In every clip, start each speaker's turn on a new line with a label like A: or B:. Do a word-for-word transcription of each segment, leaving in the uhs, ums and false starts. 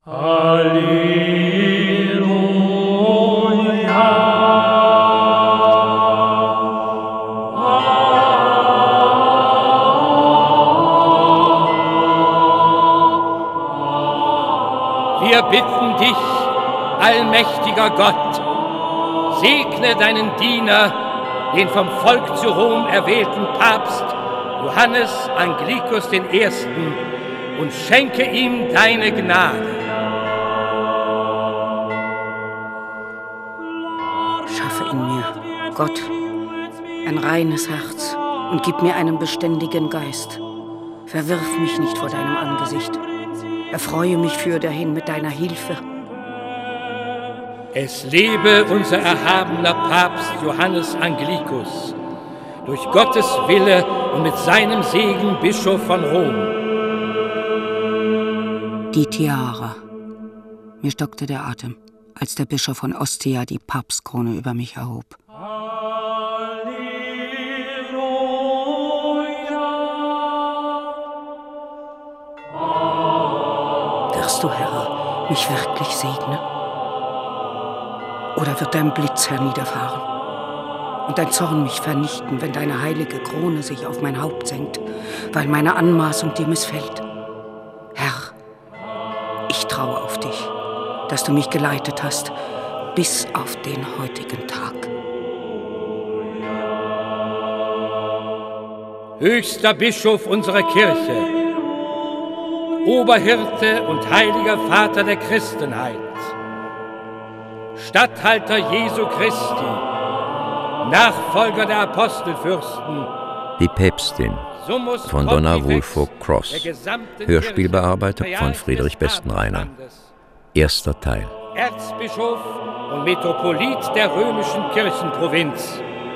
A: Wir bitten dich, allmächtiger Gott, segne deinen Diener, den vom Volk zu Rom erwählten Papst Johannes Anglicus den Ersten, und schenke ihm deine Gnade.
B: Schaffe in mir, Gott, ein reines Herz und gib mir einen beständigen Geist. Verwirf mich nicht vor deinem Angesicht. Erfreue mich fürderhin mit deiner Hilfe.
A: Es lebe unser erhabener Papst Johannes Anglicus, durch Gottes Wille und mit seinem Segen Bischof von Rom.
B: Die Tiara. Mir stockte der Atem, als der Bischof von Ostia die Papstkrone über mich erhob. Wirst du, Herr, mich wirklich segnen? Oder wird dein Blitz herniederfahren und dein Zorn mich vernichten, wenn deine heilige Krone sich auf mein Haupt senkt, weil meine Anmaßung dir missfällt? Herr, ich traue auf dich, dass du mich geleitet hast, bis auf den heutigen Tag.
A: Höchster Bischof unserer Kirche, Oberhirte und heiliger Vater der Christenheit, Statthalter Jesu Christi, Nachfolger der Apostelfürsten,
C: Die Päpstin von Donna Wulfo Cross, Hörspielbearbeitung von Friedrich Bestenreiner. Erster Teil.
A: Erzbischof und Metropolit der römischen Kirchenprovinz.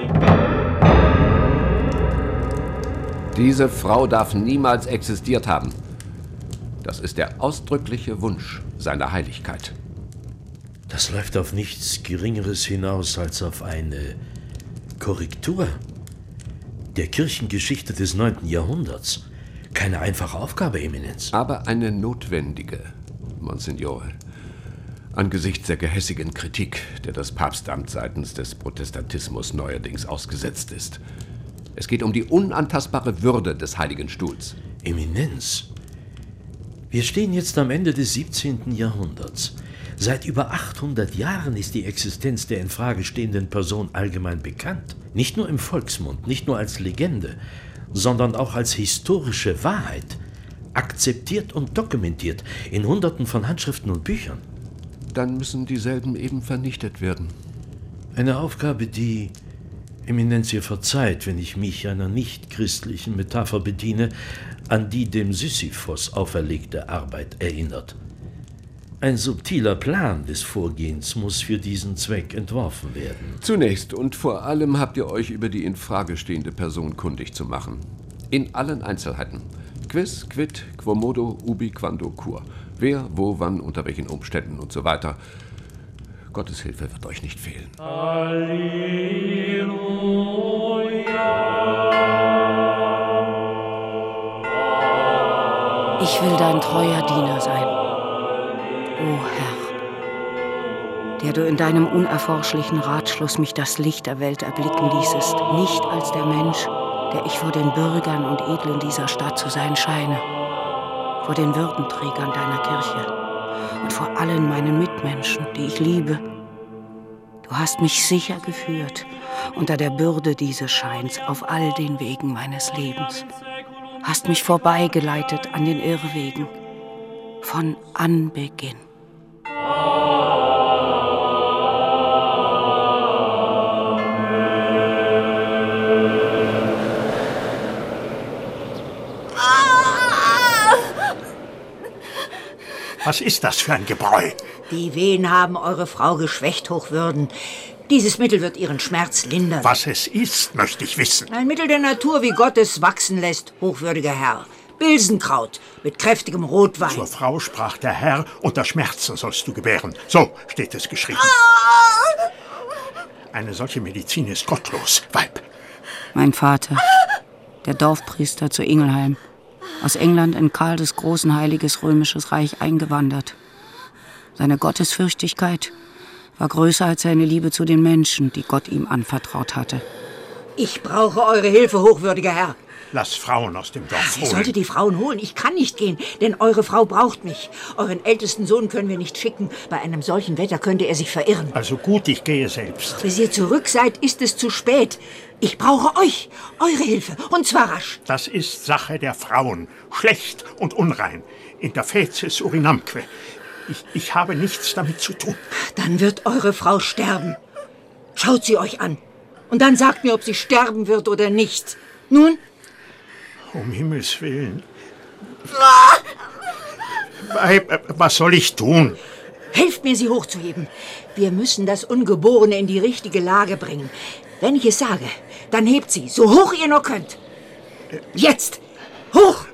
D: Diese Frau darf niemals existiert haben. Das ist der ausdrückliche Wunsch seiner Heiligkeit.
E: Das läuft auf nichts Geringeres hinaus als auf eine Korrektur der Kirchengeschichte des neunten Jahrhunderts. Keine einfache Aufgabe, Eminenz.
D: Aber eine notwendige, Monsignore. Angesichts der gehässigen Kritik, der das Papstamt seitens des Protestantismus neuerdings ausgesetzt ist. Es geht um die unantastbare Würde des Heiligen Stuhls.
E: Eminenz, wir stehen jetzt am Ende des siebzehnten Jahrhunderts. Seit über achthundert Jahren ist die Existenz der in Frage stehenden Person allgemein bekannt. Nicht nur im Volksmund, nicht nur als Legende, sondern auch als historische Wahrheit. Akzeptiert und dokumentiert in Hunderten von Handschriften und Büchern.
D: Dann müssen dieselben eben vernichtet werden.
E: Eine Aufgabe, die, Eminenz, ihr verzeiht, wenn ich mich einer nicht-christlichen Metapher bediene, an die dem Sisyphos auferlegte Arbeit erinnert. Ein subtiler Plan des Vorgehens muss für diesen Zweck entworfen werden.
D: Zunächst und vor allem habt ihr euch über die in Frage stehende Person kundig zu machen. In allen Einzelheiten. Quis, quid, quomodo, ubi, quando, cur. Wer, wo, wann, unter welchen Umständen und so weiter. Gottes Hilfe wird euch nicht fehlen.
B: Halleluja. Ich will dein treuer Diener sein. O Herr, der du in deinem unerforschlichen Ratschluss mich das Licht der Welt erblicken ließest, nicht als der Mensch, der ich vor den Bürgern und Edlen dieser Stadt zu sein scheine, vor den Würdenträgern deiner Kirche und vor allen meinen Mitmenschen, die ich liebe. Du hast mich sicher geführt unter der Bürde dieses Scheins auf all den Wegen meines Lebens, hast mich vorbeigeleitet an den Irrwegen von Anbeginn.
F: Was ist das für ein Gebräu?
G: Die Wehen haben eure Frau geschwächt, Hochwürden. Dieses Mittel wird ihren Schmerz lindern.
F: Was es ist, möchte ich wissen.
G: Ein Mittel der Natur, wie Gott es wachsen lässt, hochwürdiger Herr. Bilsenkraut mit kräftigem Rotwein.
F: Zur Frau sprach der Herr, unter Schmerzen sollst du gebären. So steht es geschrieben. Eine solche Medizin ist gottlos, Weib.
B: Mein Vater, der Dorfpriester zu Ingelheim, aus England in Karl des Großen Heiliges Römisches Reich eingewandert. Seine Gottesfürchtigkeit war größer als seine Liebe zu den Menschen, die Gott ihm anvertraut hatte.
G: Ich brauche eure Hilfe, hochwürdiger Herr.
F: Lass Frauen aus dem Dorf
G: Sie
F: holen.
G: sollte die Frauen holen. Ich kann nicht gehen, denn eure Frau braucht mich. Euren ältesten Sohn können wir nicht schicken. Bei einem solchen Wetter könnte er sich verirren.
F: Also gut, ich gehe selbst.
G: Bis ihr zurück seid, ist es zu spät. Ich brauche euch, eure Hilfe, und zwar rasch.
F: Das ist Sache der Frauen. Schlecht und unrein. Interfaces urinamque. Ich, ich habe nichts damit zu tun.
G: Dann wird eure Frau sterben. Schaut sie euch an. Und dann sagt mir, ob sie sterben wird oder nicht. Nun?
F: Um Himmels Willen. Weib, was soll ich tun?
G: Helft mir, sie hochzuheben. Wir müssen das Ungeborene in die richtige Lage bringen. Wenn ich es sage, dann hebt sie, so hoch ihr nur könnt. Jetzt! Hoch!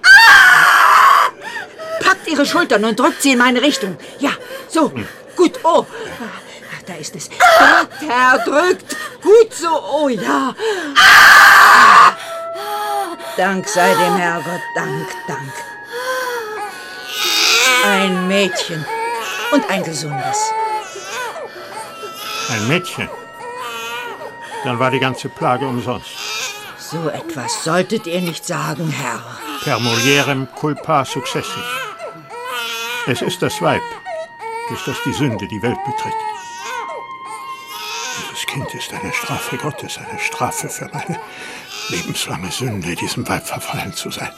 G: Packt ihre Schultern und drückt sie in meine Richtung. Ja, so. Gut, oh. Da ist es. Drückt, Herr, drückt. Gut so, oh ja. Dank sei dem Herrgott, Dank, Dank. Ein Mädchen und ein gesundes.
F: Ein Mädchen? Dann war die ganze Plage umsonst.
G: So etwas solltet ihr nicht sagen, Herr.
F: Per mulierem culpa successit. Es ist das Weib, durch das die Sünde die Welt betritt. Dieses Kind ist eine Strafe Gottes, eine Strafe für meine lebenslange Sünde, diesem Weib verfallen zu sein.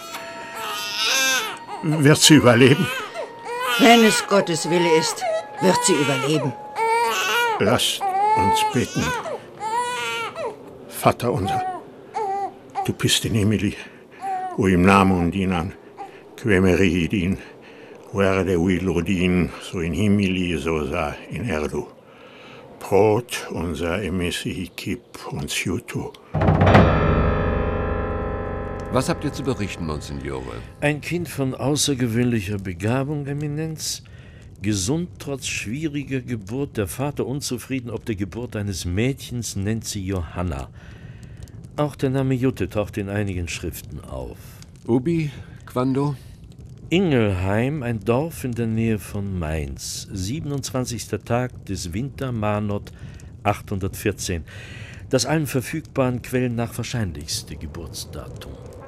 F: Wird sie überleben?
G: Wenn es Gottes Wille ist, wird sie überleben.
F: Lasst uns beten. Vater unser, du bist in Himmeli, uim namum dinan, quemeri din, verde vilo din, so in Himmeli, so sa in erdu. Brot unser emessi kip uns jutu.
D: Was habt ihr zu berichten, Monsignore?
E: Ein Kind von außergewöhnlicher Begabung, Eminenz. Gesund trotz schwieriger Geburt. Der Vater unzufrieden ob der Geburt eines Mädchens, nennt sie Johanna. Auch der Name Jutte taucht in einigen Schriften auf.
D: Ubi, quando?
E: Ingelheim, ein Dorf in der Nähe von Mainz. siebenundzwanzigster Tag des Winter Manot achthundertvierzehn. Das allen verfügbaren Quellen nach wahrscheinlichste Geburtsdatum.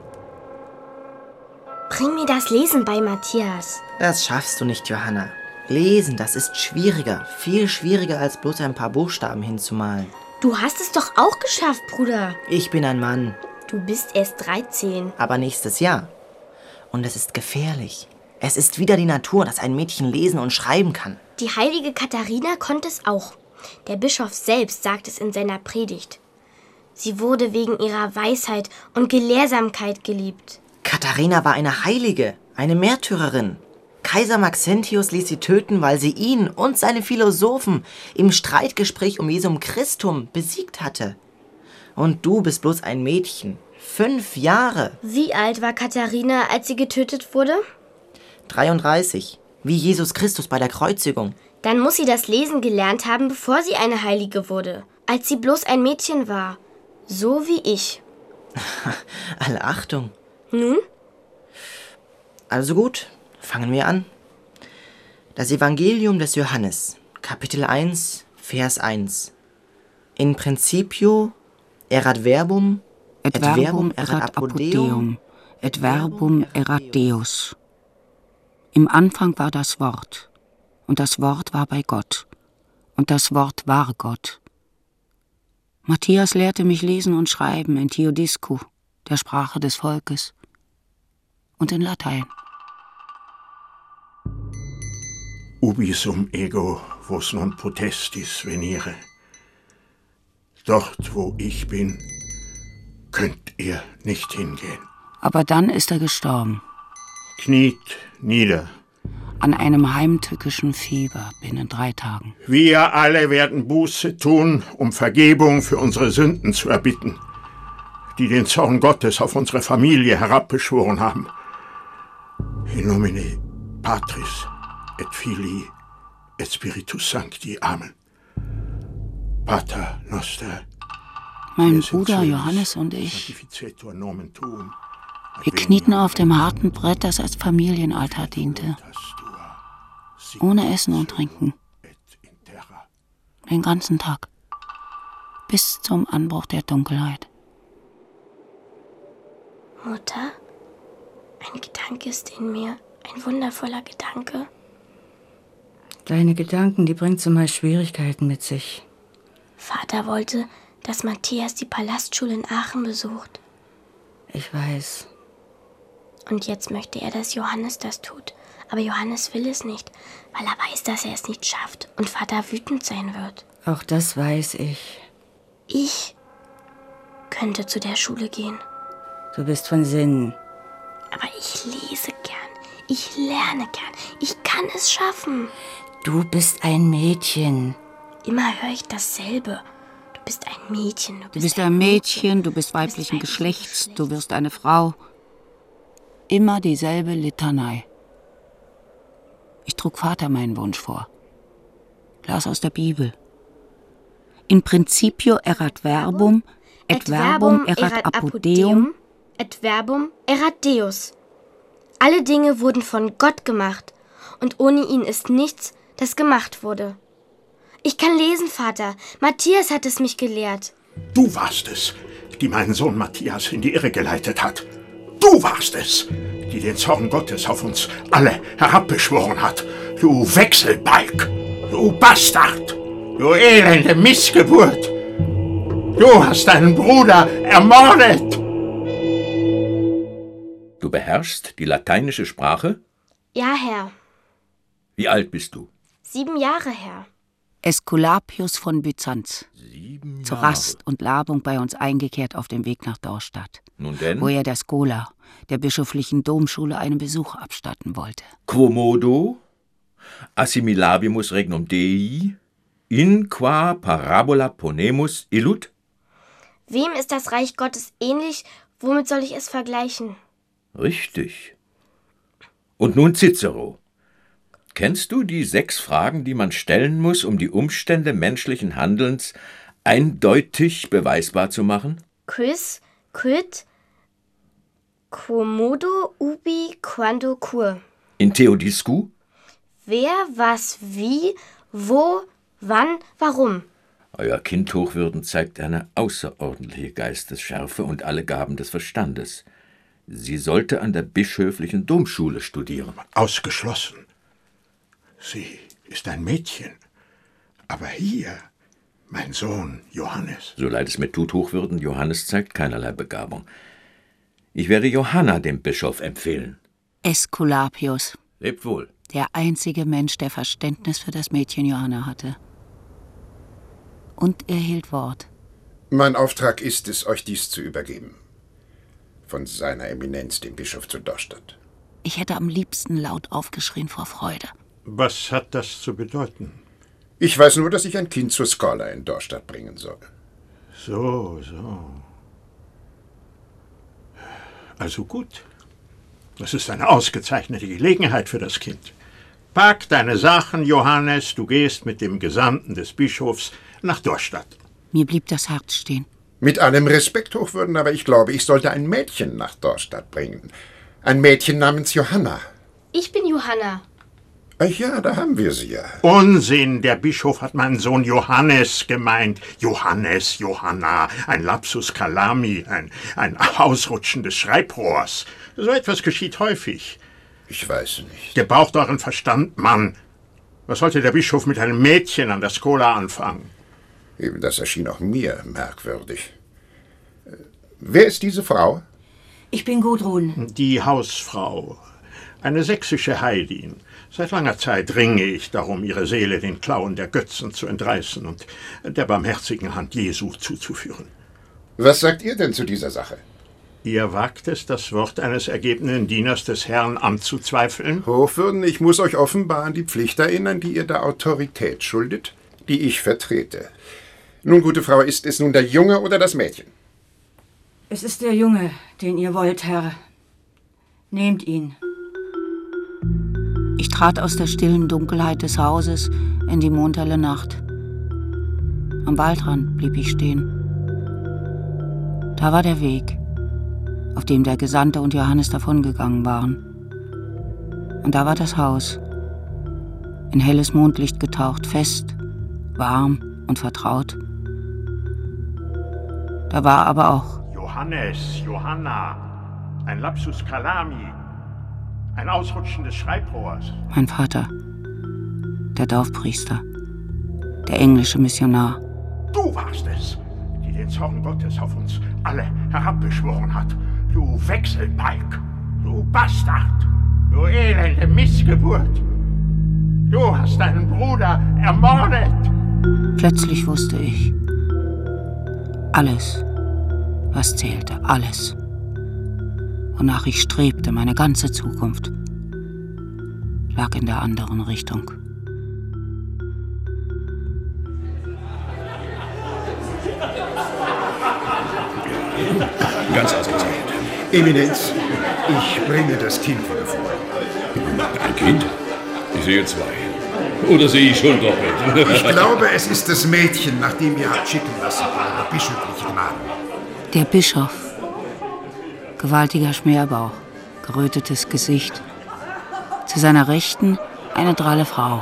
H: Bring mir das Lesen bei, Matthias.
I: Das schaffst du nicht, Johanna. Lesen, das ist schwieriger. Viel schwieriger, als bloß ein paar Buchstaben hinzumalen.
H: Du hast es doch auch geschafft, Bruder.
I: Ich bin ein Mann.
H: Du bist erst dreizehn.
I: Aber nächstes Jahr. Und es ist gefährlich. Es ist wieder die Natur, dass ein Mädchen lesen und schreiben kann.
H: Die heilige Katharina konnte es auch. Der Bischof selbst sagt es in seiner Predigt. Sie wurde wegen ihrer Weisheit und Gelehrsamkeit geliebt.
I: Katharina war eine Heilige, eine Märtyrerin. Kaiser Maxentius ließ sie töten, weil sie ihn und seine Philosophen im Streitgespräch um Jesum Christum besiegt hatte. Und du bist bloß ein Mädchen. Fünf Jahre.
H: Wie alt war Katharina, als sie getötet wurde?
I: dreiunddreißig. Wie Jesus Christus bei der Kreuzigung.
H: Dann muss sie das Lesen gelernt haben, bevor sie eine Heilige wurde. Als sie bloß ein Mädchen war. So wie ich.
I: Alle Achtung.
H: Nun?
I: Also gut, fangen wir an. Das Evangelium des Johannes, Kapitel eins, Vers eins. In principio erat verbum,
B: et verbum erat apud Deum, et verbum erat Deus. Im Anfang war das Wort, und das Wort war bei Gott, und das Wort war Gott. Matthias lehrte mich lesen und schreiben in Theodiscu, der Sprache des Volkes, und in Latein.
F: Ubi sum ego vos non potestis venire. Dort, wo ich bin, könnt ihr nicht hingehen.
B: Aber dann ist er gestorben.
F: Kniet nieder.
B: An einem heimtückischen Fieber binnen drei Tagen.
F: Wir alle werden Buße tun, um Vergebung für unsere Sünden zu erbitten, die den Zorn Gottes auf unsere Familie herabbeschworen haben. In nomine Patris et Filii et Spiritus Sancti. Amen. Pater noster.
B: Mein Bruder Johannes und ich, wir knieten auf dem harten Brett, das als Familienaltar diente. Ohne Essen und Trinken. Den ganzen Tag. Bis zum Anbruch der Dunkelheit.
H: Mutter, ein Gedanke ist in mir, ein wundervoller Gedanke.
B: Deine Gedanken, die bringen zumeist Schwierigkeiten mit sich.
H: Vater wollte, dass Matthias die Palastschule in Aachen besucht.
B: Ich weiß.
H: Und jetzt möchte er, dass Johannes das tut. Aber Johannes will es nicht, weil er weiß, dass er es nicht schafft und Vater wütend sein wird.
B: Auch das weiß ich.
H: Ich könnte zu der Schule gehen.
B: Du bist von Sinnen.
H: Aber ich lese gern. Ich lerne gern. Ich kann es schaffen.
B: Du bist ein Mädchen.
H: Immer höre ich dasselbe. Du bist ein Mädchen. Du bist,
B: du bist ein Mädchen, Mädchen, du bist weiblichen du bist Geschlechts, Geschlechts, du wirst eine Frau. Immer dieselbe Litanei. Ich trug Vater meinen Wunsch vor. Las aus der Bibel. In principio erat verbum, et verbum erat apud
H: et verbum erat Deus. Alle Dinge wurden von Gott gemacht, und ohne ihn ist nichts, das gemacht wurde. Ich kann lesen, Vater. Matthias hat es mich gelehrt.
F: Du warst es, die meinen Sohn Matthias in die Irre geleitet hat. Du warst es, die den Zorn Gottes auf uns alle herabbeschworen hat. Du Wechselbalg, du Bastard, du elende Missgeburt. Du hast deinen Bruder ermordet.
D: Du beherrschst die lateinische Sprache?
H: Ja, Herr.
D: Wie alt bist du?
H: Sieben Jahre, Herr.
B: Äskulapius von Byzanz.
D: Sieben Jahre.
B: Zur Rast und Labung bei uns eingekehrt auf dem Weg nach Dorstadt.
D: Nun denn?
B: Wo er der Schola, der bischöflichen Domschule, einen Besuch abstatten wollte.
D: Quomodo, assimilabimus regnum Dei, in qua parabola ponemus illud?
H: Wem ist das Reich Gottes ähnlich? Womit soll ich es vergleichen?
D: Richtig. Und nun Cicero. Kennst du die sechs Fragen, die man stellen muss, um die Umstände menschlichen Handelns eindeutig beweisbar zu machen?
H: Quis, quid, quomodo, ubi, quando, cur.
D: In Theodiscu?
H: Wer, was, wie, wo, wann, warum?
D: Euer Kind Hochwürden zeigt eine außerordentliche Geistesschärfe und alle Gaben des Verstandes. Sie sollte an der bischöflichen Domschule studieren.
F: Ausgeschlossen. Sie ist ein Mädchen. Aber hier, mein Sohn Johannes.
D: So leid es mir tut, Hochwürden, Johannes zeigt keinerlei Begabung. Ich werde Johanna dem Bischof empfehlen.
B: Äskulapius.
D: Lebt wohl.
B: Der einzige Mensch, der Verständnis für das Mädchen Johanna hatte. Und er hielt Wort.
J: Mein Auftrag ist es, euch dies zu übergeben. Von seiner Eminenz, dem Bischof zu Dorstadt.
B: Ich hätte am liebsten laut aufgeschrien vor Freude.
F: Was hat das zu bedeuten?
J: Ich weiß nur, dass ich ein Kind zur Schola in Dorstadt bringen soll.
F: So, so. Also gut. Das ist eine ausgezeichnete Gelegenheit für das Kind. Pack deine Sachen, Johannes, du gehst mit dem Gesandten des Bischofs nach Dorstadt.
B: Mir blieb das Herz stehen.
J: Mit allem Respekt, Hochwürden, aber ich glaube, ich sollte ein Mädchen nach Dorstadt bringen. Ein Mädchen namens Johanna.
H: Ich bin Johanna.
J: Ach ja, da haben wir sie ja.
F: Unsinn, der Bischof hat meinen Sohn Johannes gemeint. Johannes, Johanna, ein Lapsus calami, ein, ein Ausrutschen des Schreibrohrs. So etwas geschieht häufig.
J: Ich weiß nicht.
F: Gebraucht euren Verstand, Mann. Was sollte der Bischof mit einem Mädchen an der Schola anfangen?
J: Eben das erschien auch mir merkwürdig. Wer ist diese Frau?
G: Ich bin Gudrun.
F: Die Hausfrau. Eine sächsische Heidin. Seit langer Zeit ringe ich darum, ihre Seele den Klauen der Götzen zu entreißen und der barmherzigen Hand Jesu zuzuführen.
J: Was sagt ihr denn zu dieser Sache?
F: Ihr wagt es, das Wort eines ergebenen Dieners des Herrn anzuzweifeln?
J: Hochwürden, ich muss euch offenbar an die Pflicht erinnern, die ihr der Autorität schuldet, die ich vertrete. Nun, gute Frau, ist es nun der Junge oder das Mädchen?
G: Es ist der Junge, den ihr wollt, Herr. Nehmt ihn.
B: Ich trat aus der stillen Dunkelheit des Hauses in die mondhelle Nacht. Am Waldrand blieb ich stehen. Da war der Weg, auf dem der Gesandte und Johannes davongegangen waren. Und da war das Haus, in helles Mondlicht getaucht, fest, warm und vertraut. Da war aber auch
F: Johannes, Johanna, ein Lapsus Calami, ein Ausrutschen des Schreibrohrs.
B: Mein Vater, der Dorfpriester, der englische Missionar.
F: Du warst es, die den Zorn Gottes auf uns alle herabbeschworen hat. Du Wechselbalg, du Bastard, du elende Missgeburt. Du hast deinen Bruder ermordet.
B: Plötzlich wusste ich, alles, was zählte, alles, wonach ich strebte, meine ganze Zukunft, lag in der anderen Richtung.
K: Ganz ausgezeichnet.
J: Eminenz, ich bringe das Kind wieder vor.
K: Ein Kind? Ich sehe zwei. Oder sehe ich schon doppelt?
J: Ich glaube, es ist das Mädchen, nach dem ihr habt schicken lassen, eure bischöfliche Gnaden.
B: Der Bischof. Gewaltiger Schmerbauch, gerötetes Gesicht. Zu seiner Rechten eine dralle Frau.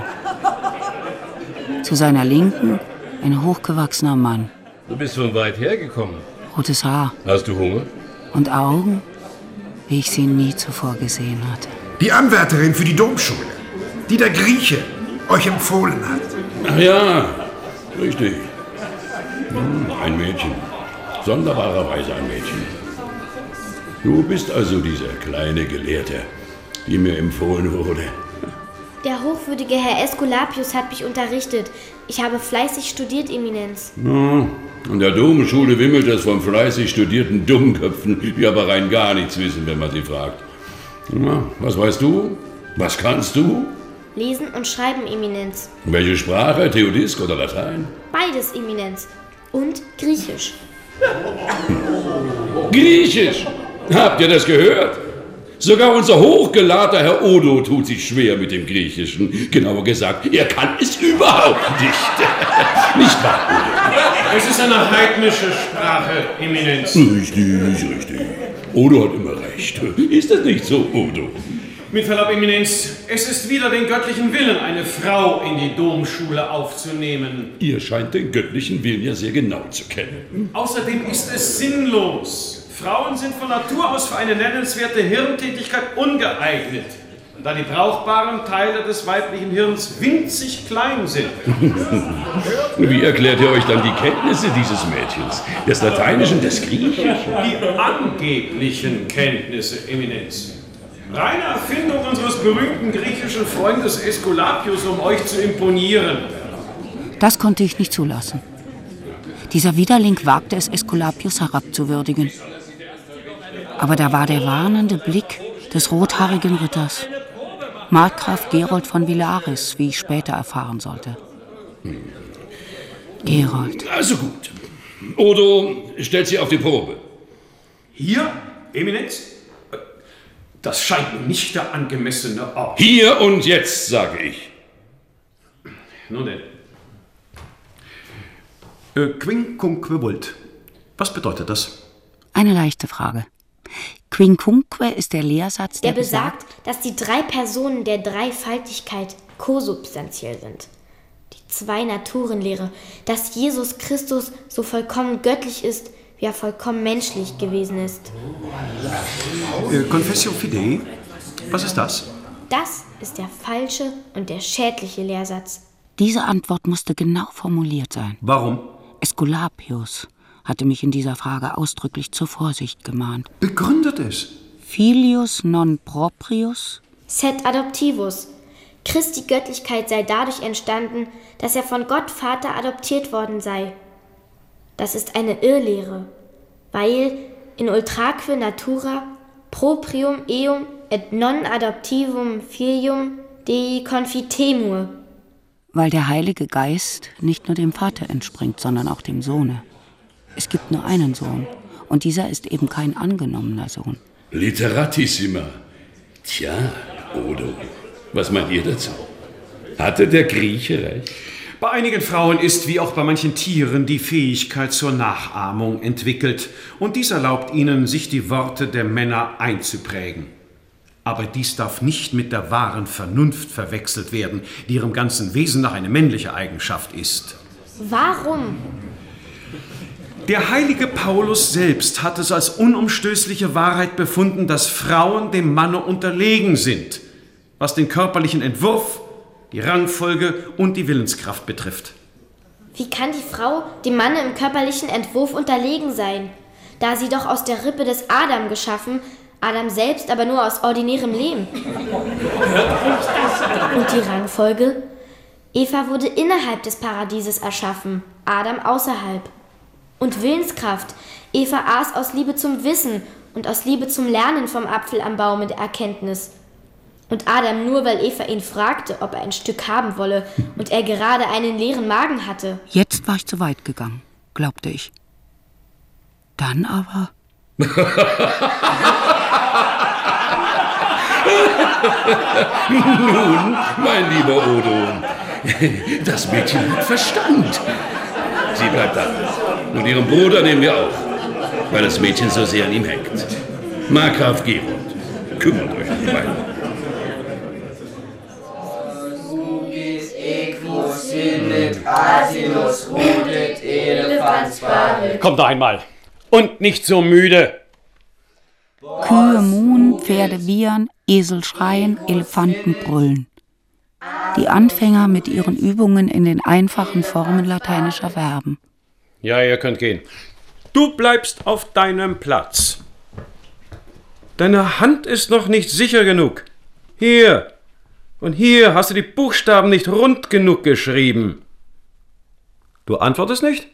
B: Zu seiner Linken ein hochgewachsener Mann.
K: Du bist von weit hergekommen.
B: Rotes Haar.
K: Hast du Hunger?
B: Und Augen, wie ich sie nie zuvor gesehen hatte.
J: Die Anwärterin für die Domschule, die der Grieche euch empfohlen hat.
K: Ach ja, richtig. Hm, ein Mädchen. Sonderbarerweise ein Mädchen. Du bist also dieser kleine Gelehrte, die mir empfohlen wurde.
H: Der hochwürdige Herr Äsculapius hat mich unterrichtet. Ich habe fleißig studiert, Eminenz.
K: Ja, an der Domschule wimmelt es von fleißig studierten Dummköpfen, die aber rein gar nichts wissen, wenn man sie fragt. Na, was weißt du? Was kannst du?
H: Lesen und schreiben, Eminenz.
K: Welche Sprache? Theodisk oder Latein?
H: Beides, Eminenz. Und Griechisch.
K: Griechisch? Habt ihr das gehört? Sogar unser hochgelahrter Herr Odo tut sich schwer mit dem Griechischen. Genauer gesagt, er kann es überhaupt nicht. Nicht wahr, Odo?
L: Es ist eine heidnische Sprache, Eminenz.
K: Richtig, richtig. Odo hat immer recht. Ist das nicht so, Odo?
L: Mit Verlaub, Eminenz, es ist wider den göttlichen Willen, eine Frau in die Domschule aufzunehmen.
K: Ihr scheint den göttlichen Willen ja sehr genau zu kennen.
L: Außerdem ist es sinnlos. Frauen sind von Natur aus für eine nennenswerte Hirntätigkeit ungeeignet, da die brauchbaren Teile des weiblichen Hirns winzig klein sind.
K: Wie erklärt ihr euch dann die Kenntnisse dieses Mädchens, des Lateinischen, des Griechischen?
L: Die angeblichen Kenntnisse, Eminenz. Reine Erfindung unseres berühmten griechischen Freundes Äsculapius, um euch zu imponieren.
B: Das konnte ich nicht zulassen. Dieser Widerling wagte es, Äsculapius herabzuwürdigen. Aber da war der warnende Blick des rothaarigen Ritters, Markgraf Gerold von Villaris, wie ich später erfahren sollte.
K: Hm.
B: Gerold.
K: Also gut. Odo stellt sie auf die Probe.
L: Hier, Eminenz? Das scheint mir nicht der angemessene Ort.
K: Hier und jetzt, sage ich.
L: Nun denn. Äh, Quincunque vult. Was bedeutet das?
B: Eine leichte Frage. Quincunque ist der Lehrsatz, der,
H: der besagt, dass die drei Personen der Dreifaltigkeit kosubstantiell sind. Die Zwei-Naturen-Lehre, dass Jesus Christus so vollkommen göttlich ist, wie er vollkommen menschlich gewesen ist.
L: Äh, Confessio Fidei, was ist das?
H: Das ist der falsche und der schädliche Lehrsatz.
B: Diese Antwort musste genau formuliert sein.
L: Warum?
B: Äsculapius hatte mich in dieser Frage ausdrücklich zur Vorsicht gemahnt.
L: Begründet es.
B: Filius non proprius?
H: Sed adoptivus. Christi Göttlichkeit sei dadurch entstanden, dass er von Gott Vater adoptiert worden sei. Das ist eine Irrlehre, weil in ultraque natura proprium eum et non adoptivum filium Dei confitemur.
B: Weil der Heilige Geist nicht nur dem Vater entspringt, sondern auch dem Sohne. Es gibt nur einen Sohn, und dieser ist eben kein angenommener Sohn.
K: Literatissima. Tja, Odo, was meint ihr dazu? Hatte der Grieche recht?
L: Bei einigen Frauen ist, wie auch bei manchen Tieren, die Fähigkeit zur Nachahmung entwickelt. Und dies erlaubt ihnen, sich die Worte der Männer einzuprägen. Aber dies darf nicht mit der wahren Vernunft verwechselt werden, die ihrem ganzen Wesen nach eine männliche Eigenschaft ist.
H: Warum?
L: Der heilige Paulus selbst hat es als unumstößliche Wahrheit befunden, dass Frauen dem Manne unterlegen sind, was den körperlichen Entwurf, die Rangfolge und die Willenskraft betrifft.
H: Wie kann die Frau dem Manne im körperlichen Entwurf unterlegen sein, da sie doch aus der Rippe des Adam geschaffen, Adam selbst aber nur aus ordinärem Lehm? Und die Rangfolge? Eva wurde innerhalb des Paradieses erschaffen, Adam außerhalb. Und Willenskraft. Eva aß aus Liebe zum Wissen und aus Liebe zum Lernen vom Apfel am Baume der Erkenntnis. Und Adam nur, weil Eva ihn fragte, ob er ein Stück haben wolle und er gerade einen leeren Magen hatte.
B: Jetzt war ich zu weit gegangen, glaubte ich. Dann aber...
K: Nun, mein lieber Odo, das Mädchen hat Verstand. Sie bleibt da. Und ihren Bruder nehmen wir auch, weil das Mädchen so sehr an ihm hängt. Markgraf Gerold, kümmert euch um die beiden.
L: Kommt doch einmal. Und nicht so müde.
B: Kühe muhen, Pferde wiehern, Esel schreien, Elefanten brüllen. Die Anfänger mit ihren Übungen in den einfachen Formen lateinischer Verben.
L: Ja, ihr könnt gehen. Du bleibst auf deinem Platz. Deine Hand ist noch nicht sicher genug. Hier. Und hier hast du die Buchstaben nicht rund genug geschrieben. Du antwortest nicht?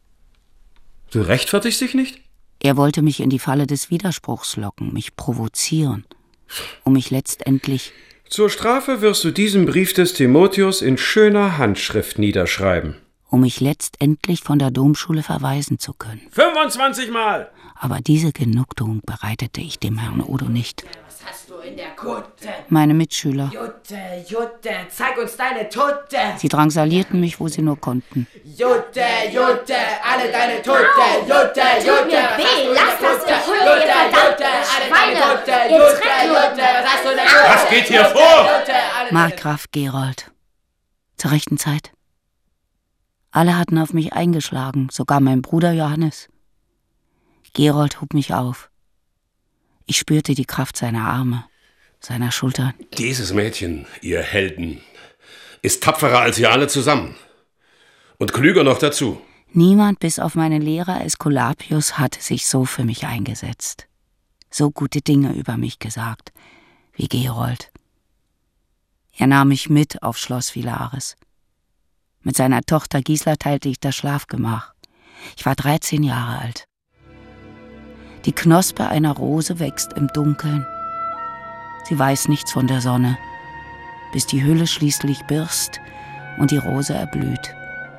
L: Du rechtfertigst dich nicht?
B: Er wollte mich in die Falle des Widerspruchs locken, mich provozieren, um mich letztendlich...
L: Zur Strafe wirst du diesen Brief des Timotheus in schöner Handschrift niederschreiben.
B: Um mich letztendlich von der Domschule verweisen zu können.
L: fünfundzwanzig Mal!
B: Aber diese Genugtuung bereitete ich dem Herrn Odo nicht.
M: Was hast du in der Kutte?
B: Meine Mitschüler.
M: Jutte, Jutte, zeig uns deine Tutte!
B: Sie drangsalierten mich, wo sie nur konnten.
M: Jutte, Jutte, alle deine Tutte! Jutte, Jutte!
H: Tut mir weh, lasst das
M: Jutte,
H: Geheul,
M: Jutte,
H: ihr verdammten
M: Jutte, alle
H: Schweine!
M: deine Tutte!
H: Ihr
M: Jutte,
H: Dreckloten!
M: Jutte, was hast du in der Kutte?
L: Was geht hier vor?
B: Markgraf Gerold. Zur rechten Zeit. Alle hatten auf mich eingeschlagen, sogar mein Bruder Johannes. Gerold hob mich auf. Ich spürte die Kraft seiner Arme, seiner Schultern.
K: Dieses Mädchen, ihr Helden, ist tapferer als ihr alle zusammen. Und klüger noch dazu.
B: Niemand bis auf meinen Lehrer Aeskulapius hatte sich so für mich eingesetzt. So gute Dinge über mich gesagt, wie Gerold. Er nahm mich mit auf Schloss Villaris. Mit seiner Tochter Gisela teilte ich das Schlafgemach. Ich war dreizehn Jahre alt. Die Knospe einer Rose wächst im Dunkeln. Sie weiß nichts von der Sonne, bis die Hülle schließlich birst und die Rose erblüht.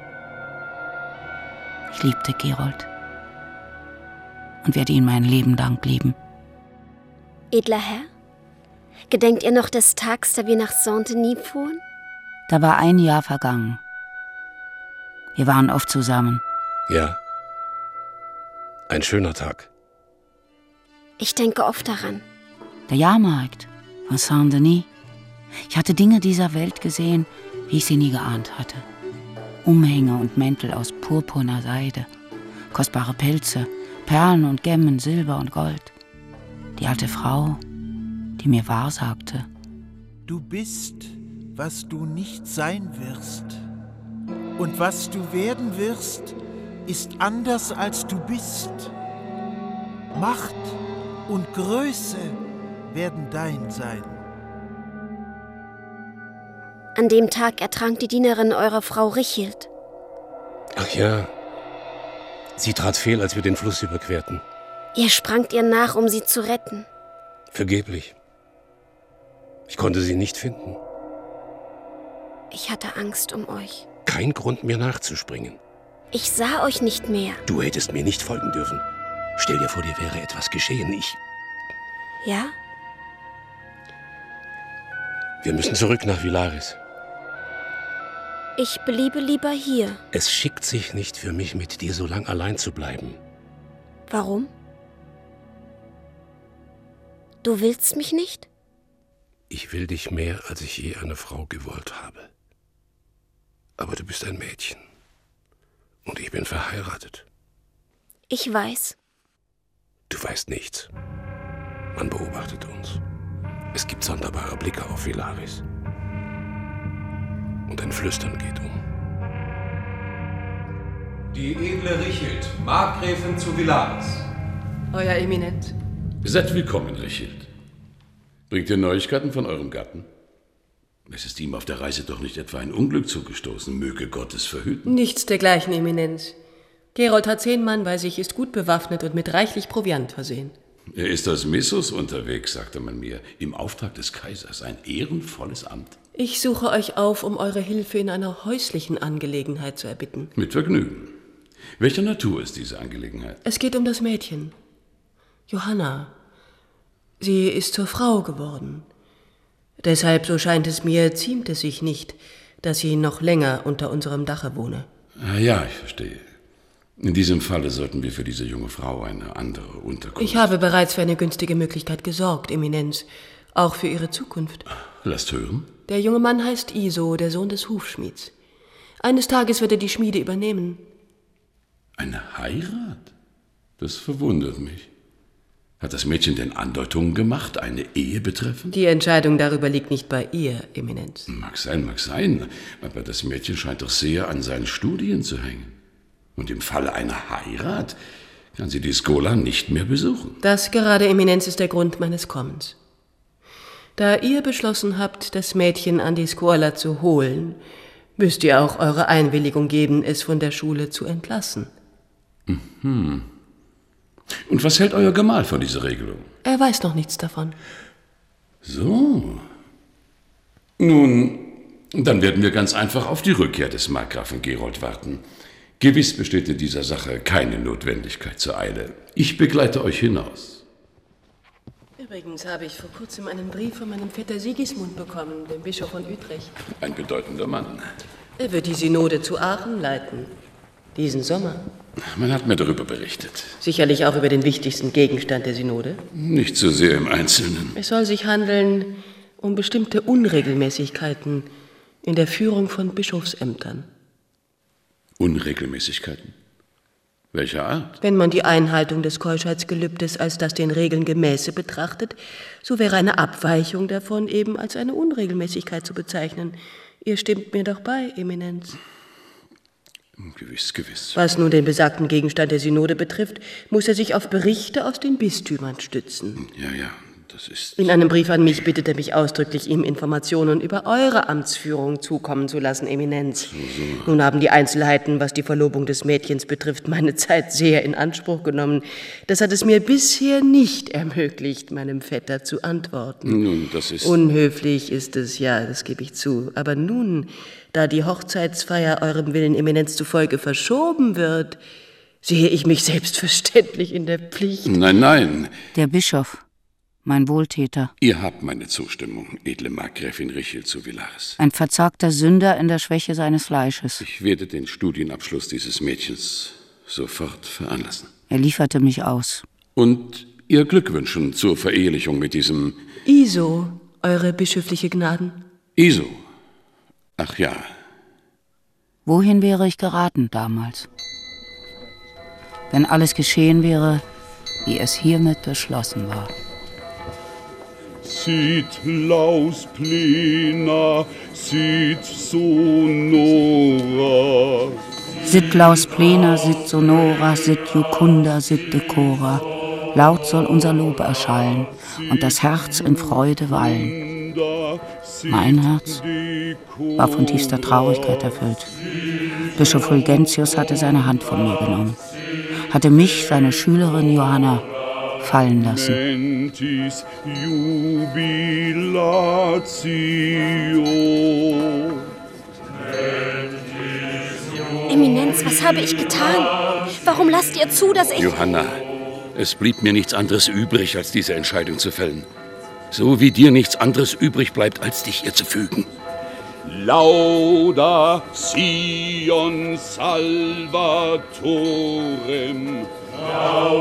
B: Ich liebte Gerold und werde ihn mein Leben lang lieben.
N: Edler Herr, gedenkt ihr noch des Tags, da wir nach Saint-Denis fuhren?
B: Da war ein Jahr vergangen. Wir waren oft zusammen.
K: Ja, ein schöner Tag.
N: Ich denke oft daran.
B: Der Jahrmarkt von Saint-Denis. Ich hatte Dinge dieser Welt gesehen, wie ich sie nie geahnt hatte. Umhänge und Mäntel aus purpurner Seide, kostbare Pelze, Perlen und Gemmen, Silber und Gold. Die alte Frau, die mir wahrsagte:
O: Du bist, was du nicht sein wirst. Und was du werden wirst, ist anders als du bist. Macht und Größe werden dein sein.
N: An dem Tag ertrank die Dienerin eurer Frau Richild.
K: Ach ja, sie trat fehl, als wir den Fluss überquerten.
N: Ihr sprangt ihr nach, um sie zu retten.
K: Vergeblich. Ich konnte sie nicht finden.
N: Ich hatte Angst um euch.
K: Kein Grund, mir nachzuspringen.
N: Ich sah euch nicht mehr.
K: Du hättest mir nicht folgen dürfen. Stell dir vor, dir wäre etwas geschehen. Ich...
N: Ja?
K: Wir müssen zurück nach Villaris.
N: Ich bliebe lieber hier.
K: Es schickt sich nicht für mich, mit dir so lang allein zu bleiben.
N: Warum? Du willst mich nicht?
D: Ich will dich mehr, als ich je eine Frau gewollt habe. Aber du bist ein Mädchen. Und ich bin verheiratet.
N: Ich weiß.
D: Du weißt nichts. Man beobachtet uns. Es gibt sonderbare Blicke auf Villaris. Und ein Flüstern geht um.
P: Die edle Richild, Markgräfin zu Villaris.
Q: Euer Eminenz.
K: Seid willkommen, Richild. Bringt ihr Neuigkeiten von eurem Gatten? Es ist ihm auf der Reise doch nicht etwa ein Unglück zugestoßen, möge Gott es verhüten.
Q: Nichts dergleichen, Eminenz. Gerold hat zehn Mann bei sich, ist gut bewaffnet und mit reichlich Proviant versehen.
K: Er ist als Missus unterwegs, sagte man mir, im Auftrag des Kaisers, ein ehrenvolles Amt.
Q: Ich suche euch auf, um eure Hilfe in einer häuslichen Angelegenheit zu erbitten.
K: Mit Vergnügen. Welcher Natur ist diese Angelegenheit?
Q: Es geht um das Mädchen. Johanna. Sie ist zur Frau geworden. Deshalb, so scheint es mir, ziemt es sich nicht, dass sie noch länger unter unserem Dache wohne.
K: Ah, ja, ich verstehe. In diesem Falle sollten wir für diese junge Frau eine andere Unterkunft...
Q: Ich habe bereits für eine günstige Möglichkeit gesorgt, Eminenz. Auch für ihre Zukunft.
K: Lasst hören.
Q: Der junge Mann heißt Iso, der Sohn des Hufschmieds. Eines Tages wird er die Schmiede übernehmen.
K: Eine Heirat? Das verwundert mich. Hat das Mädchen denn Andeutungen gemacht, eine Ehe betreffend?
Q: Die Entscheidung darüber liegt nicht bei ihr, Eminenz.
K: Mag sein, mag sein. Aber das Mädchen scheint doch sehr an seinen Studien zu hängen. Und im Falle einer Heirat kann sie die Schola nicht mehr besuchen.
Q: Das gerade, Eminenz, ist der Grund meines Kommens. Da ihr beschlossen habt, das Mädchen an die Schola zu holen, müsst ihr auch eure Einwilligung geben, es von der Schule zu entlassen.
K: Mhm. Und was hält euer Gemahl von dieser Regelung?
Q: Er weiß noch nichts davon.
K: So. Nun, dann werden wir ganz einfach auf die Rückkehr des Markgrafen Gerold warten. Gewiss besteht in dieser Sache keine Notwendigkeit zur Eile. Ich begleite euch hinaus.
Q: Übrigens habe ich vor kurzem einen Brief von meinem Vetter Sigismund bekommen, dem Bischof von Utrecht.
K: Ein bedeutender Mann.
Q: Er wird die Synode zu Aachen leiten. Diesen Sommer.
K: Man hat mir darüber berichtet.
Q: Sicherlich auch über den wichtigsten Gegenstand der Synode?
K: Nicht so sehr im Einzelnen.
Q: Es soll sich handeln um bestimmte Unregelmäßigkeiten in der Führung von Bischofsämtern.
K: Unregelmäßigkeiten? Welcher Art?
Q: Wenn man die Einhaltung des Keuschheitsgelübdes als das den Regeln gemäße betrachtet, so wäre eine Abweichung davon eben als eine Unregelmäßigkeit zu bezeichnen. Ihr stimmt mir doch bei, Eminenz.
K: Gewiss, gewiss.
Q: Was nun den besagten Gegenstand der Synode betrifft, muss er sich auf Berichte aus den Bistümern stützen.
K: Ja, ja, das ist...
Q: In einem Brief an mich bittet er mich ausdrücklich, ihm Informationen über eure Amtsführung zukommen zu lassen, Eminenz.
K: So, so.
Q: Nun haben die Einzelheiten, was die Verlobung des Mädchens betrifft, meine Zeit sehr in Anspruch genommen. Das hat es mir bisher nicht ermöglicht, meinem Vetter zu antworten.
K: Nun, das ist...
Q: Unhöflich ist es, ja, das gebe ich zu. Aber nun, da die Hochzeitsfeier eurem Willen, Eminenz, zufolge verschoben wird, sehe ich mich selbstverständlich in der Pflicht.
K: Nein, nein.
B: Der Bischof, mein Wohltäter.
K: Ihr habt meine Zustimmung, edle Markgräfin Richild zu Villaris.
B: Ein verzagter Sünder in der Schwäche seines Fleisches.
K: Ich werde den Studienabschluss dieses Mädchens sofort veranlassen.
B: Er lieferte mich aus.
K: Und ihr Glück wünschen zur Verehelichung mit diesem...
Q: Iso, eure bischöfliche Gnaden.
K: Iso? Ach ja.
B: Wohin wäre ich geraten damals? Wenn alles geschehen wäre, wie es hiermit beschlossen war.
R: Sit laus plena, sit sonora.
B: Sit laus plena, sit sonora, sit jucunda, sit decora. Laut soll unser Lob erschallen und das Herz in Freude wallen. Mein Herz war von tiefster Traurigkeit erfüllt. Bischof Fulgentius hatte seine Hand von mir genommen, hatte mich, seine Schülerin Johanna, fallen lassen.
N: Eminenz, was habe ich getan? Warum lasst ihr zu, dass ich...
K: Johanna, es blieb mir nichts anderes übrig, als diese Entscheidung zu fällen. So wie dir nichts anderes übrig bleibt, als dich ihr zu fügen.
R: Lauda Sion Salvatorem.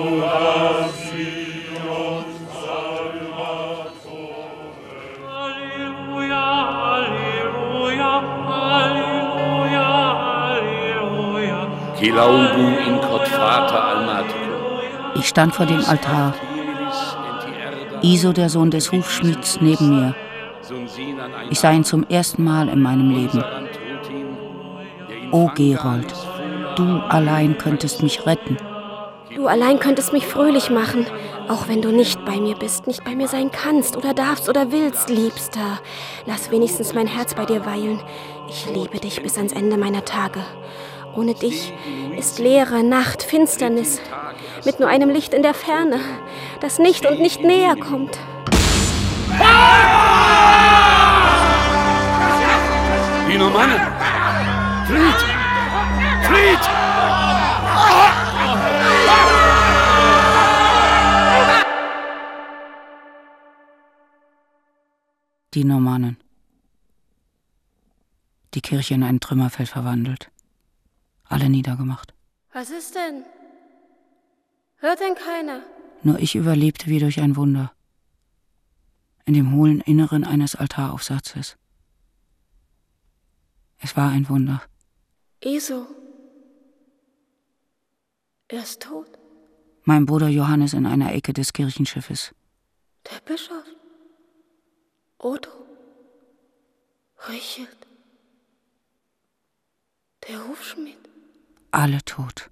R: Lauda Sion Salvatorem.
A: Gelaudu in cot frater almaticum.
B: Ich stand vor dem Altar. Iso, der Sohn des Hufschmieds, neben mir. Ich sah ihn zum ersten Mal in meinem Leben. O Gerold, du allein könntest mich retten.
N: Du allein könntest mich fröhlich machen, auch wenn du nicht bei mir bist, nicht bei mir sein kannst oder darfst oder willst, Liebster. Lass wenigstens mein Herz bei dir weilen. Ich liebe dich bis ans Ende meiner Tage. Ohne dich ist Leere, Nacht, Finsternis, mit nur einem Licht in der Ferne, das nicht und nicht näher kommt.
A: Die Normannen! Flieht! Flieht!
B: Die Normannen. Die Kirche in ein Trümmerfeld verwandelt. Alle niedergemacht.
N: Was ist denn? Hört denn keiner?
B: Nur ich überlebte wie durch ein Wunder. In dem hohlen Inneren eines Altaraufsatzes. Es war ein Wunder.
N: Iso. Er ist tot.
B: Mein Bruder Johannes in einer Ecke des Kirchenschiffes.
N: Der Bischof. Odo. Richard. Der Hufschmied.
B: Alle tot.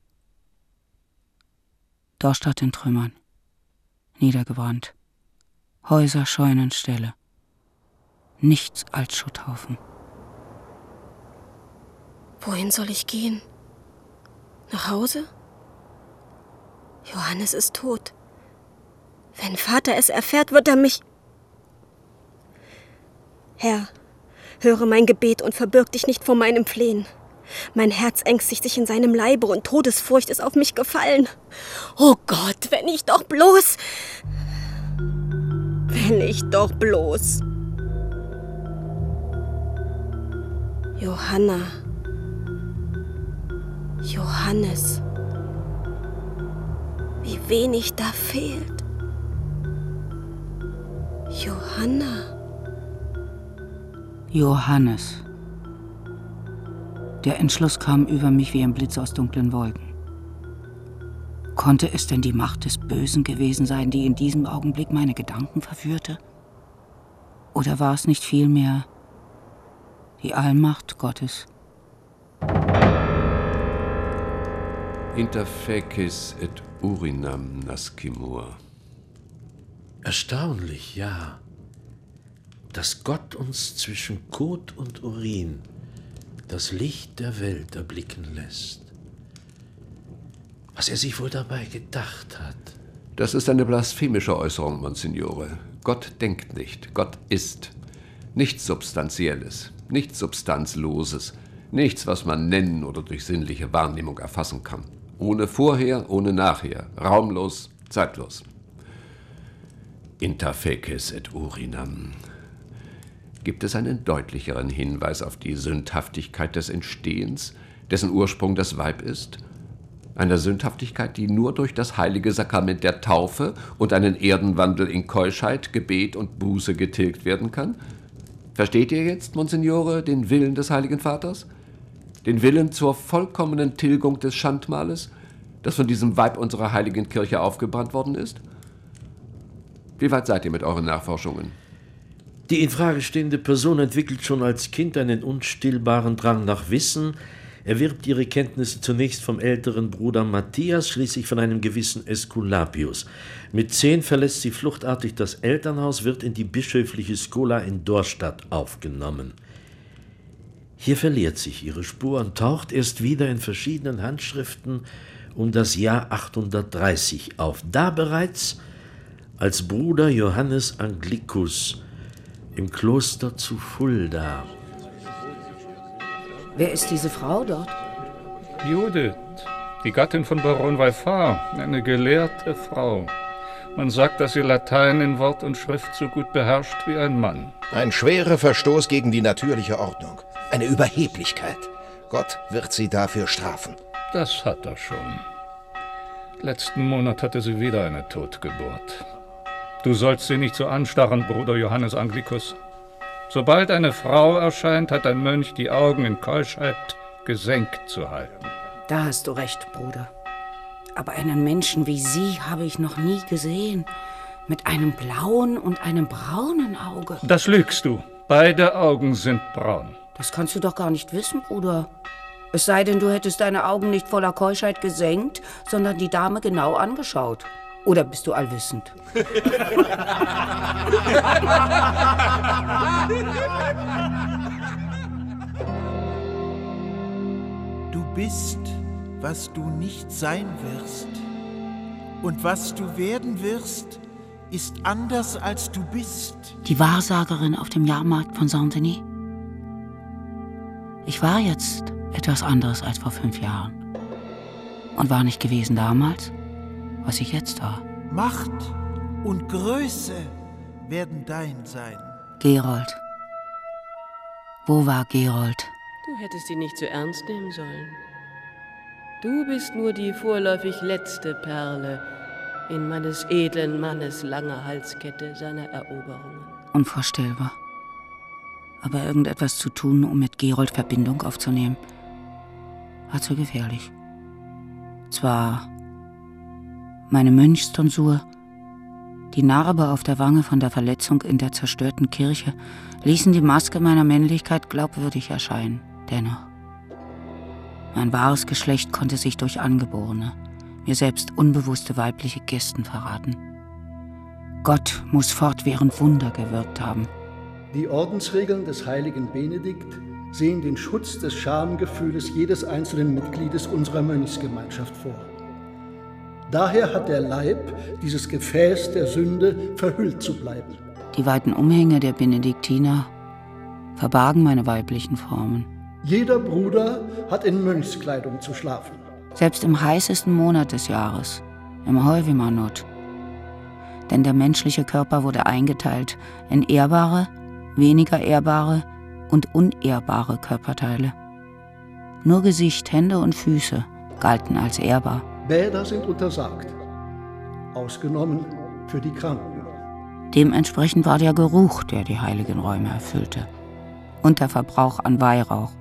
B: Dorstadt in Trümmern. Niedergebrannt. Häuser, Scheunen, Ställe. Nichts als Schutthaufen.
N: Wohin soll ich gehen? Nach Hause? Johannes ist tot. Wenn Vater es erfährt, wird er mich... Herr, höre mein Gebet und verbirg dich nicht vor meinem Flehen. Mein Herz ängstigt sich in seinem Leibe und Todesfurcht ist auf mich gefallen. Oh Gott, wenn ich doch bloß... Wenn ich doch bloß... Johanna... Johannes... Wie wenig da fehlt. Johanna...
B: Johannes. Der Entschluss kam über mich wie ein Blitz aus dunklen Wolken. Konnte es denn die Macht des Bösen gewesen sein, die in diesem Augenblick meine Gedanken verführte? Oder war es nicht vielmehr die Allmacht Gottes?
D: Inter facies et urinam nascimur.
E: Erstaunlich, ja, dass Gott uns zwischen Kot und Urin das Licht der Welt erblicken lässt. Was er sich wohl dabei gedacht hat.
D: Das ist eine blasphemische Äußerung, Monsignore. Gott denkt nicht, Gott ist. Nichts Substanzielles, nichts Substanzloses, nichts, was man nennen oder durch sinnliche Wahrnehmung erfassen kann. Ohne Vorher, ohne Nachher, raumlos, zeitlos. Inter facies et urinam. Gibt es einen deutlicheren Hinweis auf die Sündhaftigkeit des Entstehens, dessen Ursprung das Weib ist? Eine Sündhaftigkeit, die nur durch das heilige Sakrament der Taufe und einen Erdenwandel in Keuschheit, Gebet und Buße getilgt werden kann? Versteht ihr jetzt, Monsignore, den Willen des Heiligen Vaters? Den Willen zur vollkommenen Tilgung des Schandmales, das von diesem Weib unserer heiligen Kirche aufgebrannt worden ist? Wie weit seid ihr mit euren Nachforschungen?
E: Die in Frage stehende Person entwickelt schon als Kind einen unstillbaren Drang nach Wissen, erwirbt ihre Kenntnisse zunächst vom älteren Bruder Matthias, schließlich von einem gewissen Aesculapius. Mit zehn verlässt sie fluchtartig das Elternhaus, wird in die bischöfliche Schola in Dorstadt aufgenommen. Hier verliert sich ihre Spur und taucht erst wieder in verschiedenen Handschriften um das Jahr achthundertdreißig auf, da bereits als Bruder Johannes Anglicus im Kloster zu Fulda.
B: Wer ist diese Frau dort?
S: Judith, die Gattin von Baron Weifar, eine gelehrte Frau. Man sagt, dass sie Latein in Wort und Schrift so gut beherrscht wie ein Mann.
T: Ein schwerer Verstoß gegen die natürliche Ordnung. Eine Überheblichkeit. Gott wird sie dafür strafen.
S: Das hat er schon. Letzten Monat hatte sie wieder eine Totgeburt. Du sollst sie nicht so anstarren, Bruder Johannes Anglicus. Sobald eine Frau erscheint, hat ein Mönch die Augen in Keuschheit gesenkt zu halten.
B: Da hast du recht, Bruder. Aber einen Menschen wie Sie habe ich noch nie gesehen. Mit einem blauen und einem braunen Auge.
S: Das lügst du. Beide Augen sind braun.
B: Das kannst du doch gar nicht wissen, Bruder. Es sei denn, du hättest deine Augen nicht voller Keuschheit gesenkt, sondern die Dame genau angeschaut. Oder bist du allwissend?
O: Du bist, was du nicht sein wirst. Und was du werden wirst, ist anders, als du bist.
B: Die Wahrsagerin auf dem Jahrmarkt von Saint-Denis? Ich war jetzt etwas anderes als vor fünf Jahren. Und war nicht gewesen damals, was ich jetzt war.
O: Macht und Größe werden dein sein.
B: Gerold. Wo war Gerold?
Q: Du hättest ihn nicht so ernst nehmen sollen. Du bist nur die vorläufig letzte Perle in meines edlen Mannes langer Halskette seiner Eroberungen.
B: Unvorstellbar. Aber irgendetwas zu tun, um mit Gerold Verbindung aufzunehmen, war zu gefährlich. Zwar meine Mönchstonsur, die Narbe auf der Wange von der Verletzung in der zerstörten Kirche, ließen die Maske meiner Männlichkeit glaubwürdig erscheinen. Dennoch, mein wahres Geschlecht konnte sich durch angeborene, mir selbst unbewusste weibliche Gesten verraten. Gott muss fortwährend Wunder gewirkt haben.
U: Die Ordensregeln des heiligen Benedikt sehen den Schutz des Schamgefühles jedes einzelnen Mitgliedes unserer Mönchsgemeinschaft vor. Daher hat der Leib, dieses Gefäß der Sünde, verhüllt zu bleiben.
B: Die weiten Umhänge der Benediktiner verbargen meine weiblichen Formen.
U: Jeder Bruder hat in Mönchskleidung zu schlafen.
B: Selbst im heißesten Monat des Jahres, im Heuwimanot. Denn der menschliche Körper wurde eingeteilt in ehrbare, weniger ehrbare und unehrbare Körperteile. Nur Gesicht, Hände und Füße galten als ehrbar.
U: Bäder sind untersagt, ausgenommen für die Kranken.
B: Dementsprechend war der Geruch, der die heiligen Räume erfüllte. Und der Verbrauch an Weihrauch.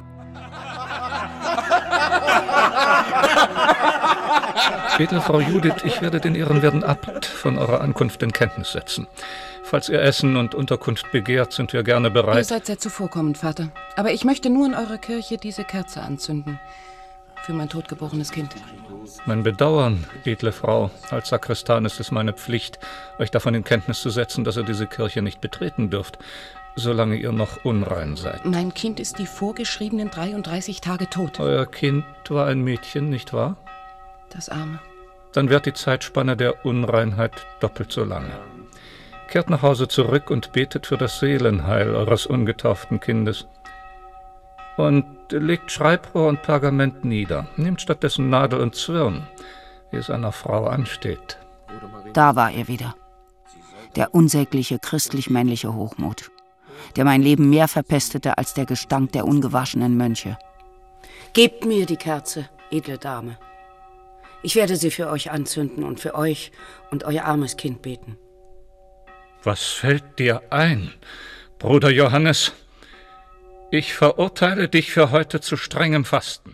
S: Edle Frau Judith, ich werde den ehrenwerten Abt von eurer Ankunft in Kenntnis setzen. Falls ihr Essen und Unterkunft begehrt, sind wir gerne bereit.
V: Ihr seid sehr zuvorkommend, Vater. Aber ich möchte nur in eurer Kirche diese Kerze anzünden. Für mein totgeborenes Kind.
S: Mein Bedauern, edle Frau. Als Sakristan ist es meine Pflicht, euch davon in Kenntnis zu setzen, dass ihr diese Kirche nicht betreten dürft, solange ihr noch unrein seid.
V: Mein Kind ist die vorgeschriebenen dreiunddreißig Tage tot.
S: Euer Kind war ein Mädchen, nicht wahr?
V: Das Arme.
S: Dann währt die Zeitspanne der Unreinheit doppelt so lange. Kehrt nach Hause zurück und betet für das Seelenheil eures ungetauften Kindes. Und legt Schreibrohr und Pergament nieder. Nehmt stattdessen Nadel und Zwirn, wie es einer Frau ansteht.
B: Da war er wieder. Der unsägliche christlich-männliche Hochmut, der mein Leben mehr verpestete als der Gestank der ungewaschenen Mönche. Gebt mir die Kerze, edle Dame. Ich werde sie für euch anzünden und für euch und euer armes Kind beten.
S: Was fällt dir ein, Bruder Johannes? Ich verurteile dich für heute zu strengem Fasten.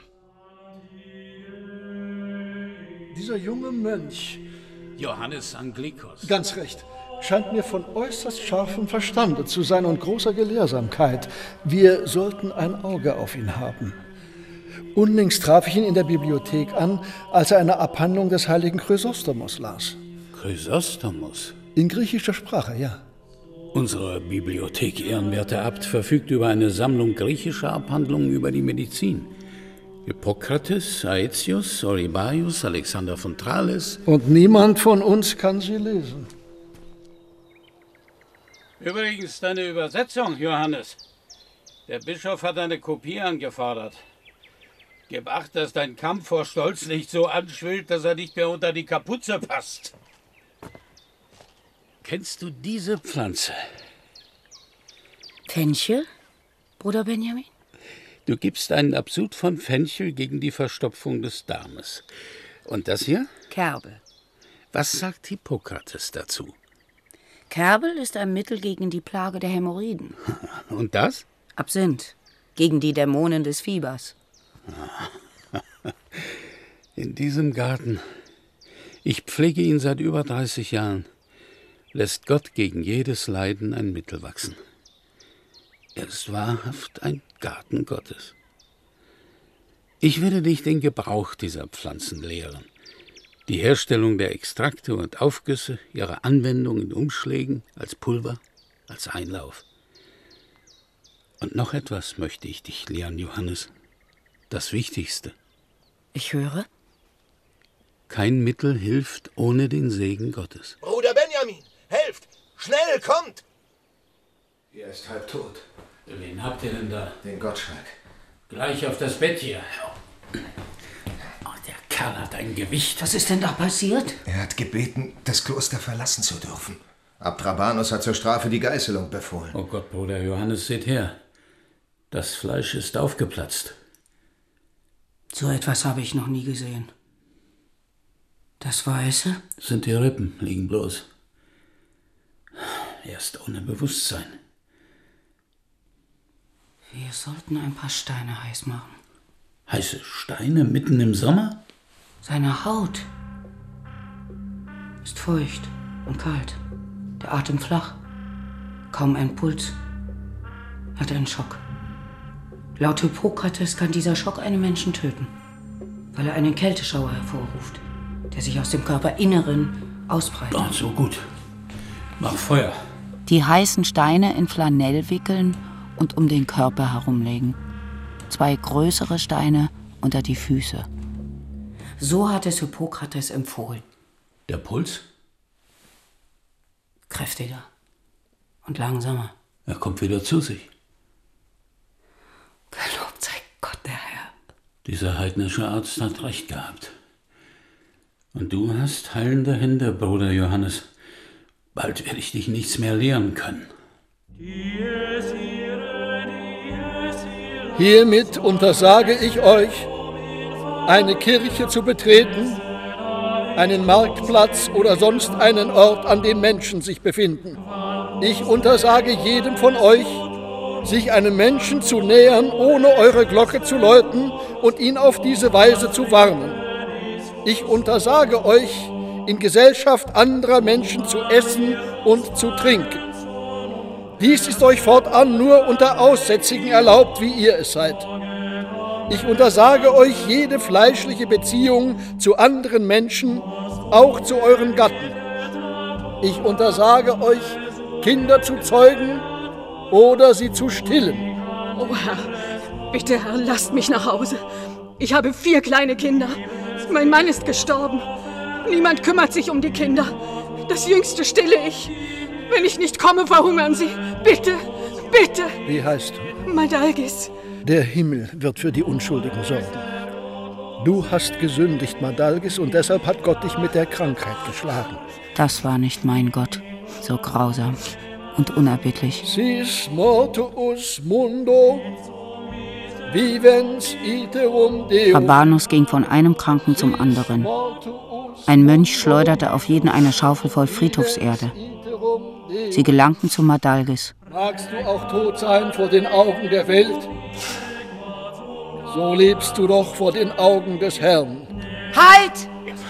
U: Dieser junge Mönch,
W: Johannes Anglikos.
U: Ganz recht, scheint mir von äußerst scharfem Verstande zu sein und großer Gelehrsamkeit. Wir sollten ein Auge auf ihn haben. Unlängst traf ich ihn in der Bibliothek an, als er eine Abhandlung des heiligen Chrysostomos las.
W: Chrysostomos?
U: In griechischer Sprache, ja.
W: Unsere Bibliothek, ehrenwerter Abt, verfügt über eine Sammlung griechischer Abhandlungen über die Medizin. Hippokrates, Aetius, Oribaius, Alexander von Thales.
U: Und niemand von uns kann sie lesen.
W: Übrigens deine Übersetzung, Johannes. Der Bischof hat eine Kopie angefordert. Gib acht, dass dein Kampf vor Stolz nicht so anschwillt, dass er nicht mehr unter die Kapuze passt. Kennst du diese Pflanze?
B: Fenchel, Bruder Benjamin?
W: Du gibst einen Absud von Fenchel gegen die Verstopfung des Darmes. Und das hier?
B: Kerbel.
W: Was sagt Hippokrates dazu?
B: Kerbel ist ein Mittel gegen die Plage der Hämorrhoiden.
W: Und das?
B: Absinth, gegen die Dämonen des Fiebers.
W: In diesem Garten, ich pflege ihn seit über dreißig Jahren, lässt Gott gegen jedes Leiden ein Mittel wachsen. Er ist wahrhaft ein Garten Gottes. Ich werde dich den Gebrauch dieser Pflanzen lehren, die Herstellung der Extrakte und Aufgüsse, ihre Anwendung in Umschlägen, als Pulver, als Einlauf. Und noch etwas möchte ich dich lehren, Johannes, das Wichtigste.
B: Ich höre.
W: Kein Mittel hilft ohne den Segen Gottes.
T: Bruder Benjamin, helft! Schnell, kommt!
C: Er ist halb tot.
W: Wen habt ihr denn da?
C: Den Gottschalk.
W: Gleich auf das Bett hier. Oh, der Kerl hat ein Gewicht.
B: Was ist denn da passiert?
C: Er hat gebeten, das Kloster verlassen zu dürfen. Abt Rabanus hat zur Strafe die Geißelung befohlen.
W: Oh Gott, Bruder Johannes, seht her. Das Fleisch ist aufgeplatzt.
B: So etwas habe ich noch nie gesehen. Das Weiße?
W: Sind die Rippen, liegen bloß. Er ist ohne Bewusstsein.
B: Wir sollten ein paar Steine heiß machen.
W: Heiße Steine mitten im Sommer?
B: Seine Haut ist feucht und kalt. Der Atem flach. Kaum ein Puls. Er hat einen Schock. Laut Hippokrates kann dieser Schock einen Menschen töten, weil er einen Kälteschauer hervorruft, der sich aus dem Körperinneren ausbreitet.
W: Oh, so gut. Mach Feuer.
G: Die heißen Steine in Flanell wickeln und um den Körper herumlegen. Zwei größere Steine unter die Füße.
B: So hat es Hippokrates empfohlen.
W: Der Puls?
B: Kräftiger und langsamer.
W: Er kommt wieder zu sich.
B: Gelobt sei Gott, der Herr.
W: Dieser heidnische Arzt hat recht gehabt. Und du hast heilende Hände, Bruder Johannes. Bald werde ich dich nichts mehr lehren können.
U: Hiermit untersage ich euch, eine Kirche zu betreten, einen Marktplatz oder sonst einen Ort, an dem Menschen sich befinden. Ich untersage jedem von euch, sich einem Menschen zu nähern, ohne eure Glocke zu läuten und ihn auf diese Weise zu warnen. Ich untersage euch, in Gesellschaft anderer Menschen zu essen und zu trinken. Dies ist euch fortan nur unter Aussätzigen erlaubt, wie ihr es seid. Ich untersage euch jede fleischliche Beziehung zu anderen Menschen, auch zu euren Gatten. Ich untersage euch, Kinder zu zeugen oder sie zu stillen.
I: Oh Herr, bitte Herr, lasst mich nach Hause. Ich habe vier kleine Kinder. Mein Mann ist gestorben. Niemand kümmert sich um die Kinder. Das Jüngste stille ich. Wenn ich nicht komme, verhungern sie. Bitte, bitte.
U: Wie heißt du?
I: Madalgis.
U: Der Himmel wird für die Unschuldigen sorgen. Du hast gesündigt, Madalgis, und deshalb hat Gott dich mit der Krankheit geschlagen.
G: Das war nicht mein Gott, so grausam und unerbittlich.
U: Sis mortuus mundo, vivens iterum Deum.
G: Rabanus ging von einem Kranken zum anderen. Ein Mönch schleuderte auf jeden eine Schaufel voll Friedhofserde. Sie gelangten zu Madalgis.
U: Magst du auch tot sein vor den Augen der Welt? So lebst du doch vor den Augen des Herrn.
B: Halt!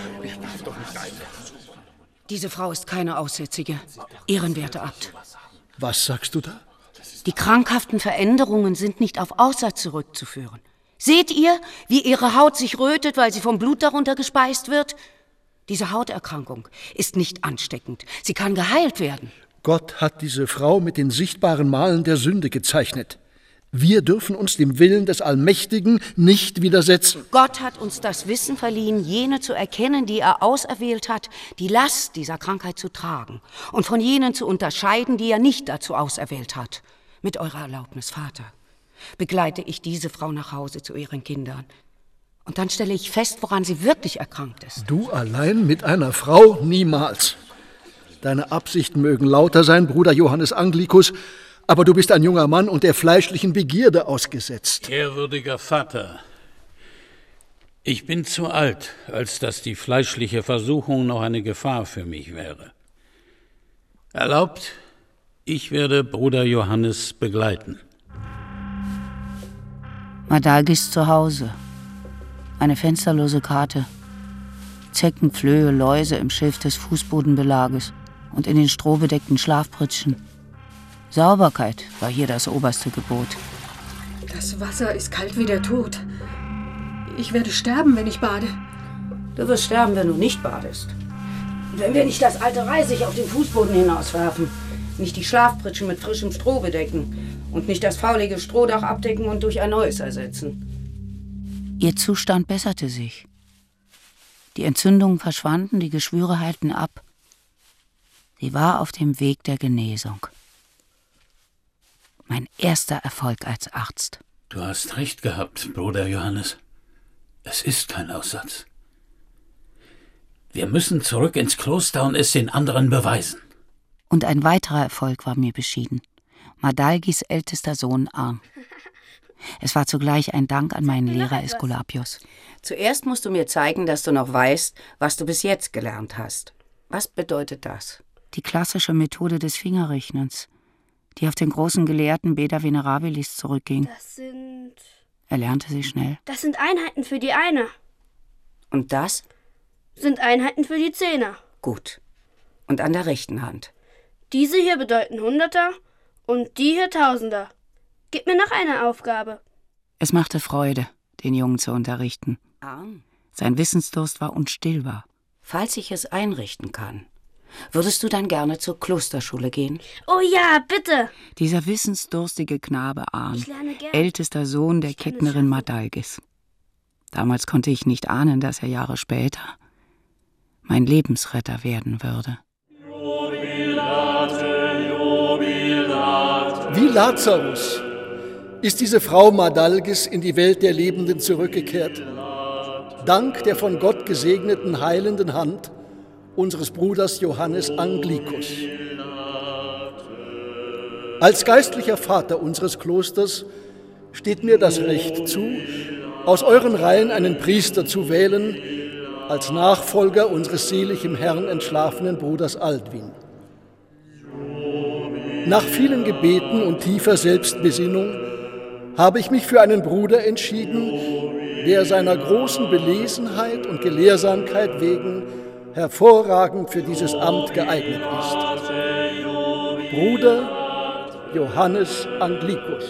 B: Diese Frau ist keine Aussätzige. Ehrenwerte Abt.
U: Was sagst du da?
B: Die krankhaften Veränderungen sind nicht auf Aussatz zurückzuführen. Seht ihr, wie ihre Haut sich rötet, weil sie vom Blut darunter gespeist wird? Diese Hauterkrankung ist nicht ansteckend. Sie kann geheilt werden.
U: Gott hat diese Frau mit den sichtbaren Malen der Sünde gezeichnet. Wir dürfen uns dem Willen des Allmächtigen nicht widersetzen.
B: Gott hat uns das Wissen verliehen, jene zu erkennen, die er auserwählt hat, die Last dieser Krankheit zu tragen und von jenen zu unterscheiden, die er nicht dazu auserwählt hat. Mit eurer Erlaubnis, Vater, begleite ich diese Frau nach Hause zu ihren Kindern. Und dann stelle ich fest, woran sie wirklich erkrankt ist.
U: Du allein mit einer Frau? Niemals. Deine Absichten mögen lauter sein, Bruder Johannes Anglikus, aber du bist ein junger Mann und der fleischlichen Begierde ausgesetzt.
W: Ehrwürdiger Vater, ich bin zu alt, als dass die fleischliche Versuchung noch eine Gefahr für mich wäre. Erlaubt, ich werde Bruder Johannes begleiten.
G: Madalgis zu Hause. Eine fensterlose Karte. Zecken, Flöhe, Läuse im Schilf des Fußbodenbelages und in den strohbedeckten Schlafpritschen. Sauberkeit war hier das oberste Gebot.
I: Das Wasser ist kalt wie der Tod. Ich werde sterben, wenn ich bade.
B: Du wirst sterben, wenn du nicht badest. Wenn wir nicht das alte Reisig auf den Fußboden hinauswerfen, nicht die Schlafpritschen mit frischem Stroh bedecken und nicht das faulige Strohdach abdecken und durch ein neues ersetzen.
G: Ihr Zustand besserte sich. Die Entzündungen verschwanden, die Geschwüre heilten ab. Sie war auf dem Weg der Genesung. Mein erster Erfolg als Arzt.
W: Du hast recht gehabt, Bruder Johannes. Es ist kein Aussatz. Wir müssen zurück ins Kloster und es den anderen beweisen.
G: Und ein weiterer Erfolg war mir beschieden. Madalgis ältester Sohn Arn. Es war zugleich ein Dank an meinen Lehrer Aeskulapios.
B: Zuerst musst du mir zeigen, dass du noch weißt, was du bis jetzt gelernt hast. Was bedeutet das?
G: Die klassische Methode des Fingerrechnens, die auf den großen Gelehrten Beda Venerabilis zurückging.
N: Das sind...
G: Er lernte sie schnell.
N: Das sind Einheiten für die Einer.
B: Und das?
N: Sind Einheiten für die Zehner.
B: Gut. Und an der rechten Hand?
N: Diese hier bedeuten Hunderter und die hier Tausender. Gib mir noch eine Aufgabe.
G: Es machte Freude, den Jungen zu unterrichten.
B: Arm.
G: Sein Wissensdurst war unstillbar.
B: Falls ich es einrichten kann, würdest du dann gerne zur Klosterschule gehen?
N: Oh ja, bitte!
G: Dieser wissensdurstige Knabe Arn, ältester Sohn der Kettnerin Madalgis. Damals konnte ich nicht ahnen, dass er Jahre später mein Lebensretter werden würde.
U: Wie Lazarus ist diese Frau Madalgis in die Welt der Lebenden zurückgekehrt. Dank der von Gott gesegneten heilenden Hand unseres Bruders Johannes Anglicus. Als geistlicher Vater unseres Klosters steht mir das Recht zu, aus euren Reihen einen Priester zu wählen, als Nachfolger unseres selig im Herrn entschlafenen Bruders Aldwin. Nach vielen Gebeten und tiefer Selbstbesinnung habe ich mich für einen Bruder entschieden, der seiner großen Belesenheit und Gelehrsamkeit wegen hervorragend für dieses Amt geeignet ist. Bruder Johannes Anglicus.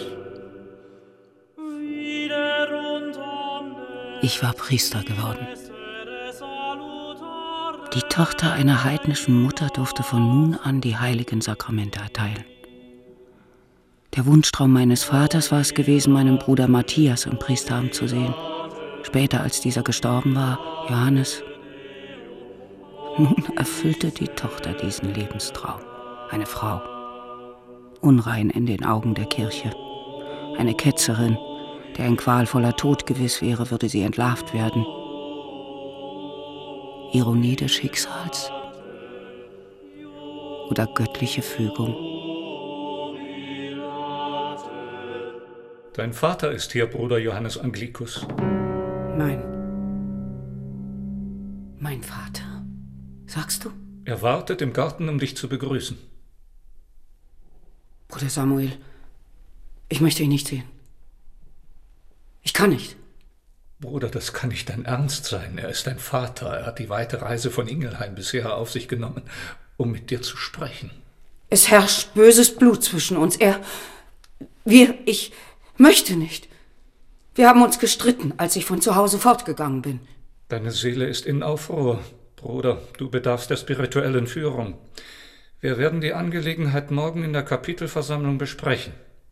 G: Ich war Priester geworden. Die Tochter einer heidnischen Mutter durfte von nun an die heiligen Sakramente erteilen. Der Wunschtraum meines Vaters war es gewesen, meinen Bruder Matthias im Priesteramt zu sehen. Später, als dieser gestorben war, Johannes. Nun erfüllte die Tochter diesen Lebenstraum. Eine Frau, unrein in den Augen der Kirche. Eine Ketzerin, der ein qualvoller Tod gewiss wäre, würde sie entlarvt werden. Ironie des Schicksals oder göttliche Fügung?
S: Dein Vater ist hier, Bruder Johannes Anglicus.
B: Mein... Mein Vater? Sagst du?
S: Er wartet im Garten, um dich zu begrüßen.
B: Bruder Samuel, ich möchte ihn nicht sehen. Ich kann nicht.
S: Bruder, das kann nicht dein Ernst sein. Er ist dein Vater. Er hat die weite Reise von Ingelheim bisher auf sich genommen, um mit dir zu sprechen.
B: Es herrscht böses Blut zwischen uns. Er... Wir... Ich möchte nicht. Wir haben uns gestritten, als ich von zu Hause fortgegangen bin.
S: Deine Seele ist in Aufruhr. Bruder, du bedarfst der spirituellen Führung. Wir werden die Angelegenheit morgen in der Kapitelversammlung besprechen.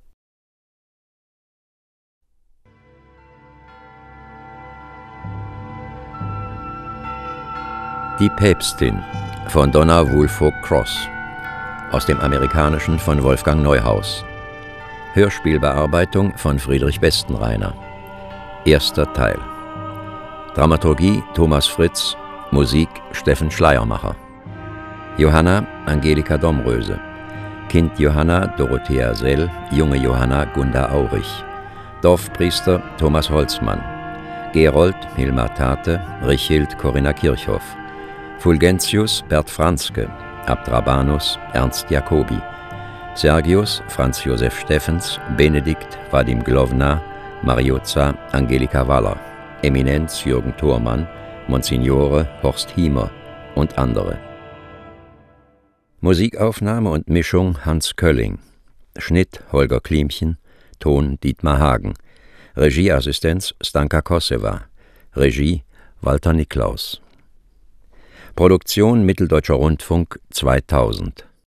F: Die Päpstin von Donna Woolfolk Cross, aus dem Amerikanischen von Wolfgang Neuhaus. Hörspielbearbeitung von Friedrich Bestenreiner. Erster Teil. Dramaturgie Thomas Fritz, Musik Steffen Schleiermacher. Johanna Angelika Domröse. Kind Johanna Dorothea Sell, junge Johanna Gunda Aurich. Dorfpriester Thomas Holzmann. Gerold Hilmar Tate, Richild Corinna Kirchhoff. Fulgentius Bert Franzke, Abdrabanus Ernst Jacobi, Sergius Franz Josef Steffens, Benedikt Vadim Glowna, Mariozza Angelika Waller, Eminenz Jürgen Thormann, Monsignore Horst Hiemer und andere. Musikaufnahme und Mischung Hans Kölling, Schnitt Holger Klimchen, Ton Dietmar Hagen, Regieassistenz Stanka Kosseva, Regie Walter Niklaus. Produktion Mitteldeutscher Rundfunk zweitausend.